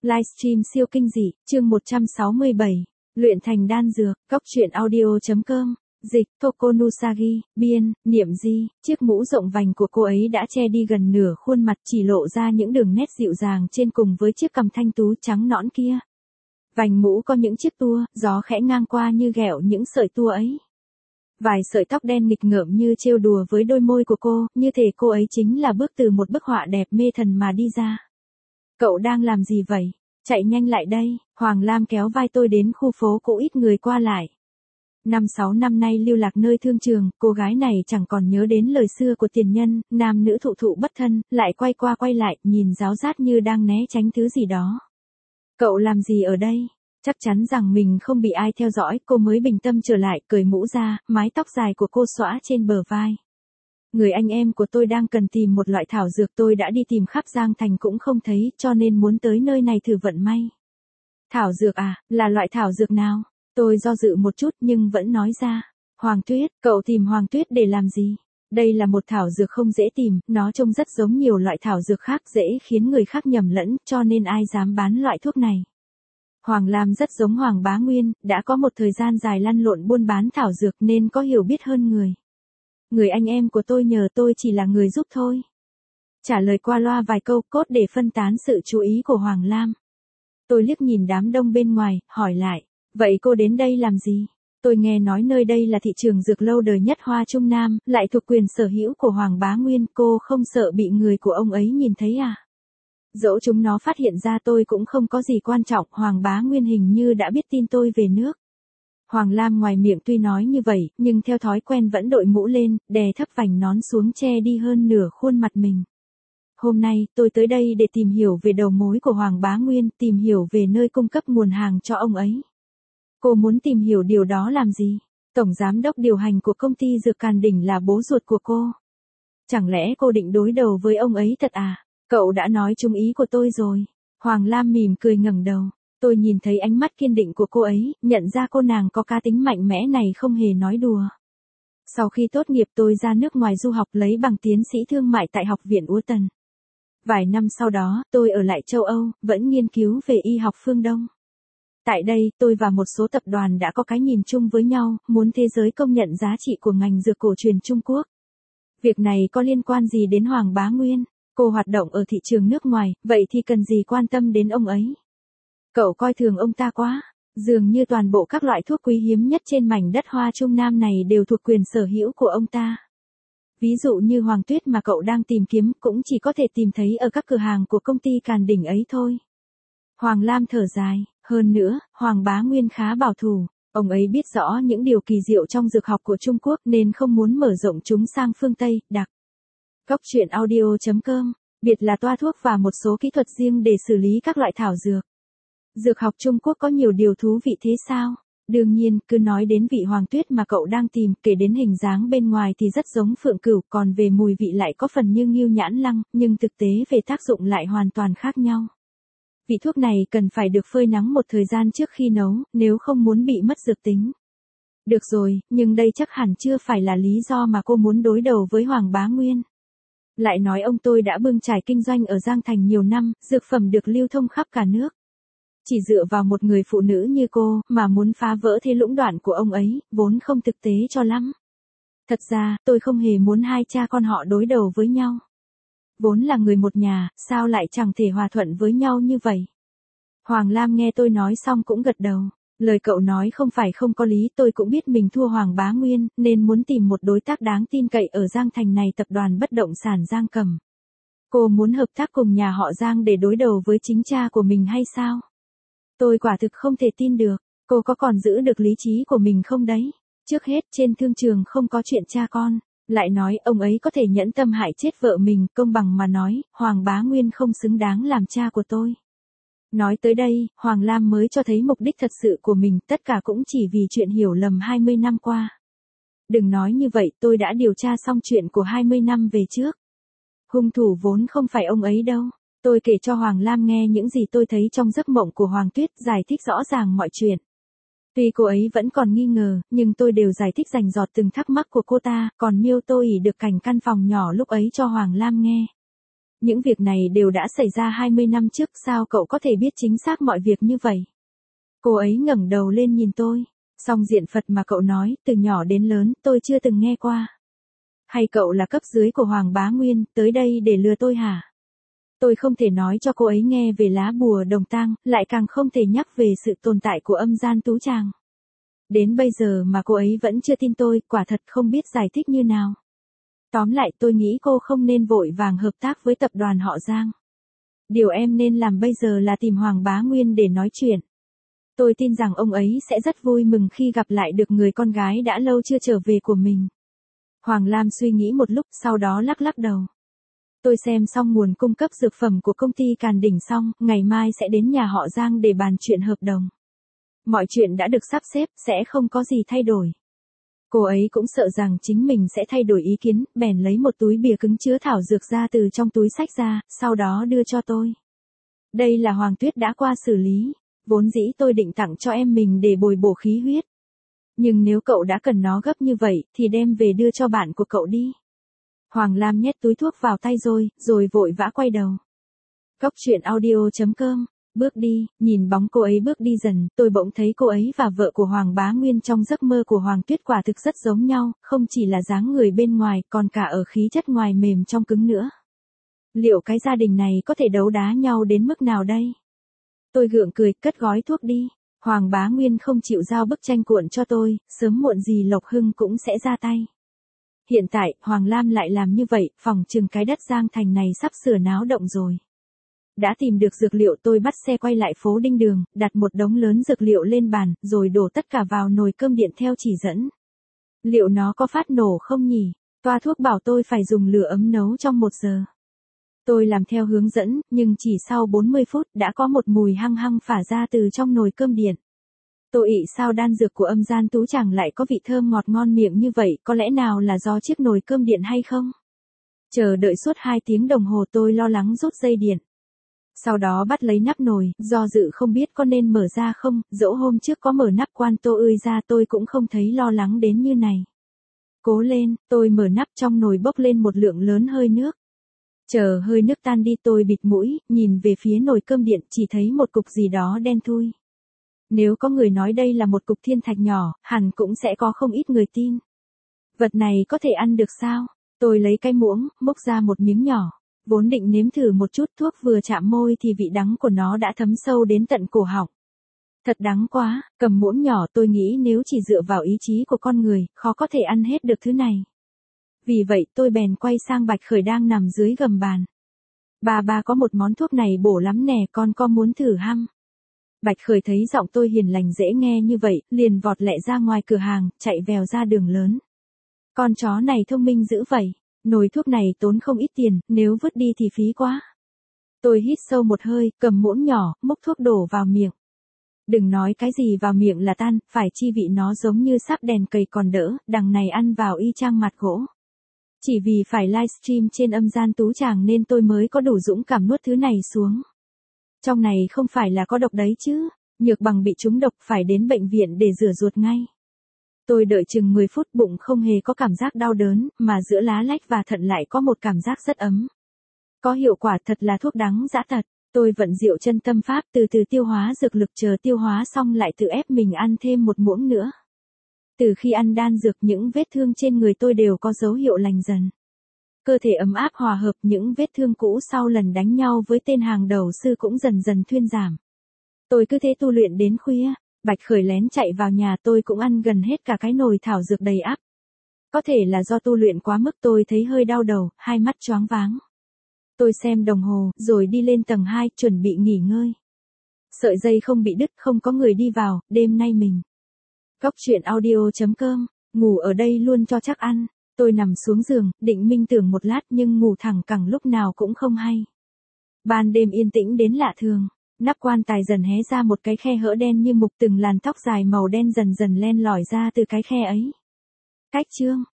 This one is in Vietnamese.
Livestream siêu kinh dị, chương 167. Luyện thành đan dược, góc truyện audio.com. Dịch, Tokonusagi, biên, niệm di, chiếc mũ rộng vành của cô ấy đã che đi gần nửa khuôn mặt, chỉ lộ ra những đường nét dịu dàng trên cùng với chiếc cằm thanh tú trắng nõn kia. Vành mũ có những chiếc tua, gió khẽ ngang qua như ghẹo những sợi tua ấy. Vài sợi tóc đen nghịch ngợm như trêu đùa với đôi môi của cô, như thể cô ấy chính là bước từ một bức họa đẹp mê thần mà đi ra. Cậu đang làm gì vậy? Chạy nhanh lại đây. Hoàng Lam kéo vai tôi đến khu phố cũ ít người qua lại. 5-6 năm nay lưu lạc nơi thương trường, cô gái này chẳng còn nhớ đến lời xưa của tiền nhân, nam nữ thụ thụ bất thân, lại quay qua quay lại, nhìn ráo rát như đang né tránh thứ gì đó. Cậu làm gì ở đây? Chắc chắn rằng mình không bị ai theo dõi, cô mới bình tâm trở lại, cởi mũ ra, mái tóc dài của cô xõa trên bờ vai. Người anh em của tôi đang cần tìm một loại thảo dược, tôi đã đi tìm khắp Giang Thành cũng không thấy, cho nên muốn tới nơi này thử vận may. Thảo dược à, là loại thảo dược nào? Tôi do dự một chút nhưng vẫn nói ra. Hoàng tuyết, cậu tìm hoàng tuyết để làm gì? Đây là một thảo dược không dễ tìm, nó trông rất giống nhiều loại thảo dược khác, dễ khiến người khác nhầm lẫn, cho nên ai dám bán loại thuốc này. Hoàng Lam rất giống Hoàng Bá Nguyên, đã có một thời gian dài lăn lộn buôn bán thảo dược nên có hiểu biết hơn người. Người anh em của tôi nhờ tôi chỉ là người giúp thôi. Trả lời qua loa vài câu cốt để phân tán sự chú ý của Hoàng Lam. Tôi liếc nhìn đám đông bên ngoài, hỏi lại, vậy cô đến đây làm gì? Tôi nghe nói nơi đây là thị trường dược lâu đời nhất Hoa Trung Nam, lại thuộc quyền sở hữu của Hoàng Bá Nguyên, cô không sợ bị người của ông ấy nhìn thấy à? Dẫu chúng nó phát hiện ra tôi cũng không có gì quan trọng, Hoàng Bá Nguyên hình như đã biết tin tôi về nước. Hoàng Lam ngoài miệng tuy nói như vậy, nhưng theo thói quen vẫn đội mũ lên, đè thấp vành nón xuống che đi hơn nửa khuôn mặt mình. Hôm nay, tôi tới đây để tìm hiểu về đầu mối của Hoàng Bá Nguyên, tìm hiểu về nơi cung cấp nguồn hàng cho ông ấy. Cô muốn tìm hiểu điều đó làm gì? Tổng giám đốc điều hành của công ty Dược Càn Đỉnh là bố ruột của cô. Chẳng lẽ cô định đối đầu với ông ấy thật à? Cậu đã nói trúng ý của tôi rồi. Hoàng Lam mỉm cười ngẩng đầu. Tôi nhìn thấy ánh mắt kiên định của cô ấy, nhận ra cô nàng có cá tính mạnh mẽ này không hề nói đùa. Sau khi tốt nghiệp tôi ra nước ngoài du học lấy bằng tiến sĩ thương mại tại Học viện Úa Tần. Vài năm sau đó, tôi ở lại châu Âu, vẫn nghiên cứu về y học phương Đông. Tại đây, tôi và một số tập đoàn đã có cái nhìn chung với nhau, muốn thế giới công nhận giá trị của ngành dược cổ truyền Trung Quốc. Việc này có liên quan gì đến Hoàng Bá Nguyên? Cô hoạt động ở thị trường nước ngoài, vậy thì cần gì quan tâm đến ông ấy? Cậu coi thường ông ta quá, dường như toàn bộ các loại thuốc quý hiếm nhất trên mảnh đất Hoa Trung Nam này đều thuộc quyền sở hữu của ông ta. Ví dụ như hoàng tuyết mà cậu đang tìm kiếm cũng chỉ có thể tìm thấy ở các cửa hàng của công ty Càn Đỉnh ấy thôi. Hoàng Lam thở dài, hơn nữa, Hoàng Bá Nguyên khá bảo thủ, ông ấy biết rõ những điều kỳ diệu trong dược học của Trung Quốc nên không muốn mở rộng chúng sang phương Tây, đặc. Góc truyện audio.com, biệt là toa thuốc và một số kỹ thuật riêng để xử lý các loại thảo dược. Dược học Trung Quốc có nhiều điều thú vị thế sao? Đương nhiên, cứ nói đến vị hoàng tuyết mà cậu đang tìm, kể đến hình dáng bên ngoài thì rất giống phượng cửu, còn về mùi vị lại có phần như ngưu nhãn lăng, nhưng thực tế về tác dụng lại hoàn toàn khác nhau. Vị thuốc này cần phải được phơi nắng một thời gian trước khi nấu, nếu không muốn bị mất dược tính. Được rồi, nhưng đây chắc hẳn chưa phải là lý do mà cô muốn đối đầu với Hoàng Bá Nguyên. Lại nói ông tôi đã bươn trải kinh doanh ở Giang Thành nhiều năm, dược phẩm được lưu thông khắp cả nước. Chỉ dựa vào một người phụ nữ như cô, mà muốn phá vỡ thế lũng đoạn của ông ấy, vốn không thực tế cho lắm. Thật ra, tôi không hề muốn hai cha con họ đối đầu với nhau. Vốn là người một nhà, sao lại chẳng thể hòa thuận với nhau như vậy? Hoàng Lam nghe tôi nói xong cũng gật đầu. Lời cậu nói không phải không có lý, tôi cũng biết mình thua Hoàng Bá Nguyên, nên muốn tìm một đối tác đáng tin cậy ở Giang Thành này, tập đoàn bất động sản Giang Cầm. Cô muốn hợp tác cùng nhà họ Giang để đối đầu với chính cha của mình hay sao? Tôi quả thực không thể tin được, cô có còn giữ được lý trí của mình không đấy? Trước hết, trên thương trường không có chuyện cha con. Lại nói, ông ấy có thể nhẫn tâm hại chết vợ mình, công bằng mà nói, Hoàng Bá Nguyên không xứng đáng làm cha của tôi. Nói tới đây, Hoàng Lam mới cho thấy mục đích thật sự của mình, tất cả cũng chỉ vì chuyện hiểu lầm 20 năm qua. Đừng nói như vậy, tôi đã điều tra xong chuyện của 20 năm về trước. Hung thủ vốn không phải ông ấy đâu. Tôi kể cho Hoàng Lam nghe những gì tôi thấy trong giấc mộng của Hoàng Tuyết, giải thích rõ ràng mọi chuyện. Tuy cô ấy vẫn còn nghi ngờ, nhưng tôi đều giải thích rành rọt từng thắc mắc của cô ta, còn miêu tô ỉ được cảnh căn phòng nhỏ lúc ấy cho Hoàng Lam nghe. Những việc này đều đã xảy ra 20 năm trước, sao cậu có thể biết chính xác mọi việc như vậy? Cô ấy ngẩng đầu lên nhìn tôi. Song diện Phật mà cậu nói, từ nhỏ đến lớn, tôi chưa từng nghe qua. Hay cậu là cấp dưới của Hoàng Bá Nguyên, tới đây để lừa tôi hả? Tôi không thể nói cho cô ấy nghe về lá bùa đồng tang, lại càng không thể nhắc về sự tồn tại của âm gian tú tràng. Đến bây giờ mà cô ấy vẫn chưa tin tôi, quả thật không biết giải thích như nào. Tóm lại tôi nghĩ cô không nên vội vàng hợp tác với tập đoàn họ Giang. Điều em nên làm bây giờ là tìm Hoàng Bá Nguyên để nói chuyện. Tôi tin rằng ông ấy sẽ rất vui mừng khi gặp lại được người con gái đã lâu chưa trở về của mình. Hoàng Lam suy nghĩ một lúc, sau đó lắc lắc đầu. Tôi xem xong nguồn cung cấp dược phẩm của công ty Càn Đỉnh xong, ngày mai sẽ đến nhà họ Giang để bàn chuyện hợp đồng. Mọi chuyện đã được sắp xếp, sẽ không có gì thay đổi. Cô ấy cũng sợ rằng chính mình sẽ thay đổi ý kiến, bèn lấy một túi bìa cứng chứa thảo dược ra từ trong túi xách ra, sau đó đưa cho tôi. Đây là Hoàng Tuyết đã qua xử lý, vốn dĩ tôi định tặng cho em mình để bồi bổ khí huyết. Nhưng nếu cậu đã cần nó gấp như vậy, thì đem về đưa cho bạn của cậu đi. Hoàng Lam nhét túi thuốc vào tay rồi vội vã quay đầu. Góc truyện audio.com. Bước đi, nhìn bóng cô ấy bước đi dần, tôi bỗng thấy cô ấy và vợ của Hoàng Bá Nguyên trong giấc mơ của Hoàng Tuyết quả thực rất giống nhau, không chỉ là dáng người bên ngoài, còn cả ở khí chất ngoài mềm trong cứng nữa. Liệu cái gia đình này có thể đấu đá nhau đến mức nào đây? Tôi gượng cười, cất gói thuốc đi. Hoàng Bá Nguyên không chịu giao bức tranh cuộn cho tôi, sớm muộn gì Lộc Hưng cũng sẽ ra tay. Hiện tại, Hoàng Lam lại làm như vậy, phòng chừng cái đất Giang Thành này sắp sửa náo động rồi. Đã tìm được dược liệu, tôi bắt xe quay lại phố Đinh Đường, đặt một đống lớn dược liệu lên bàn, rồi đổ tất cả vào nồi cơm điện theo chỉ dẫn. Liệu nó có phát nổ không nhỉ? Toa thuốc bảo tôi phải dùng lửa ấm nấu trong 1 giờ. Tôi làm theo hướng dẫn, nhưng chỉ sau 40 phút đã có một mùi hăng hăng phả ra từ trong nồi cơm điện. Tôi ị sao đan dược của âm gian tú tràng lại có vị thơm ngọt ngon miệng như vậy, có lẽ nào là do chiếc nồi cơm điện hay không? Chờ đợi suốt 2 tiếng đồng hồ tôi lo lắng rút dây điện. Sau đó bắt lấy nắp nồi, do dự không biết có nên mở ra không, dẫu hôm trước có mở nắp quan tô ươi ra tôi cũng không thấy lo lắng đến như này. Cố lên, tôi mở nắp, trong nồi bốc lên một lượng lớn hơi nước. Chờ hơi nước tan đi tôi bịt mũi, nhìn về phía nồi cơm điện chỉ thấy một cục gì đó đen thui. Nếu có người nói đây là một cục thiên thạch nhỏ, hẳn cũng sẽ có không ít người tin. Vật này có thể ăn được sao? Tôi lấy cái muỗng, múc ra một miếng nhỏ. Vốn định nếm thử một chút, thuốc vừa chạm môi thì vị đắng của nó đã thấm sâu đến tận cổ họng. Thật đắng quá, cầm muỗng nhỏ tôi nghĩ nếu chỉ dựa vào ý chí của con người, khó có thể ăn hết được thứ này. Vì vậy tôi bèn quay sang Bạch Khởi đang nằm dưới gầm bàn. Bà có một món thuốc này bổ lắm nè, con có muốn thử hăm? Bạch Khởi thấy giọng tôi hiền lành dễ nghe như vậy, liền vọt lẹ ra ngoài cửa hàng, chạy vèo ra đường lớn. Con chó này thông minh dữ vậy. Nồi thuốc này tốn không ít tiền, nếu vứt đi thì phí quá. Tôi hít sâu một hơi, cầm muỗng nhỏ, múc thuốc đổ vào miệng. Đừng nói cái gì vào miệng là tan, phải chi vị nó giống như sáp đèn cầy còn đỡ, đằng này ăn vào y chang mặt gỗ. Chỉ vì phải livestream trên âm gian tú tràng nên tôi mới có đủ dũng cảm nuốt thứ này xuống. Trong này không phải là có độc đấy chứ, Nhược Bằng bị trúng độc phải đến bệnh viện để rửa ruột ngay. Tôi đợi chừng 10 phút, bụng không hề có cảm giác đau đớn, mà giữa lá lách và thận lại có một cảm giác rất ấm. Có hiệu quả, thật là thuốc đắng dã thật. Tôi vận diệu chân tâm pháp, từ từ tiêu hóa dược lực, chờ tiêu hóa xong lại tự ép mình ăn thêm một muỗng nữa. Từ khi ăn đan dược, những vết thương trên người tôi đều có dấu hiệu lành dần. Cơ thể ấm áp hòa hợp, những vết thương cũ sau lần đánh nhau với tên hàng đầu sư cũng dần dần thuyên giảm. Tôi cứ thế tu luyện đến khuya. Bạch Khởi lén chạy vào nhà, tôi cũng ăn gần hết cả cái nồi thảo dược đầy ắp. Có thể là do tu luyện quá mức, tôi thấy hơi đau đầu, hai mắt choáng váng. Tôi xem đồng hồ, rồi đi lên tầng 2, chuẩn bị nghỉ ngơi. Sợi dây không bị đứt, không có người đi vào, đêm nay mình. Góc truyện audio.com, ngủ ở đây luôn cho chắc ăn. Tôi nằm xuống giường, định minh tưởng một lát nhưng ngủ thẳng cẳng lúc nào cũng không hay. Ban đêm yên tĩnh đến lạ thường. Nắp quan tài dần hé ra một cái khe hở đen như mục, từng làn tóc dài màu đen dần dần len lỏi ra từ cái khe ấy. Cách chương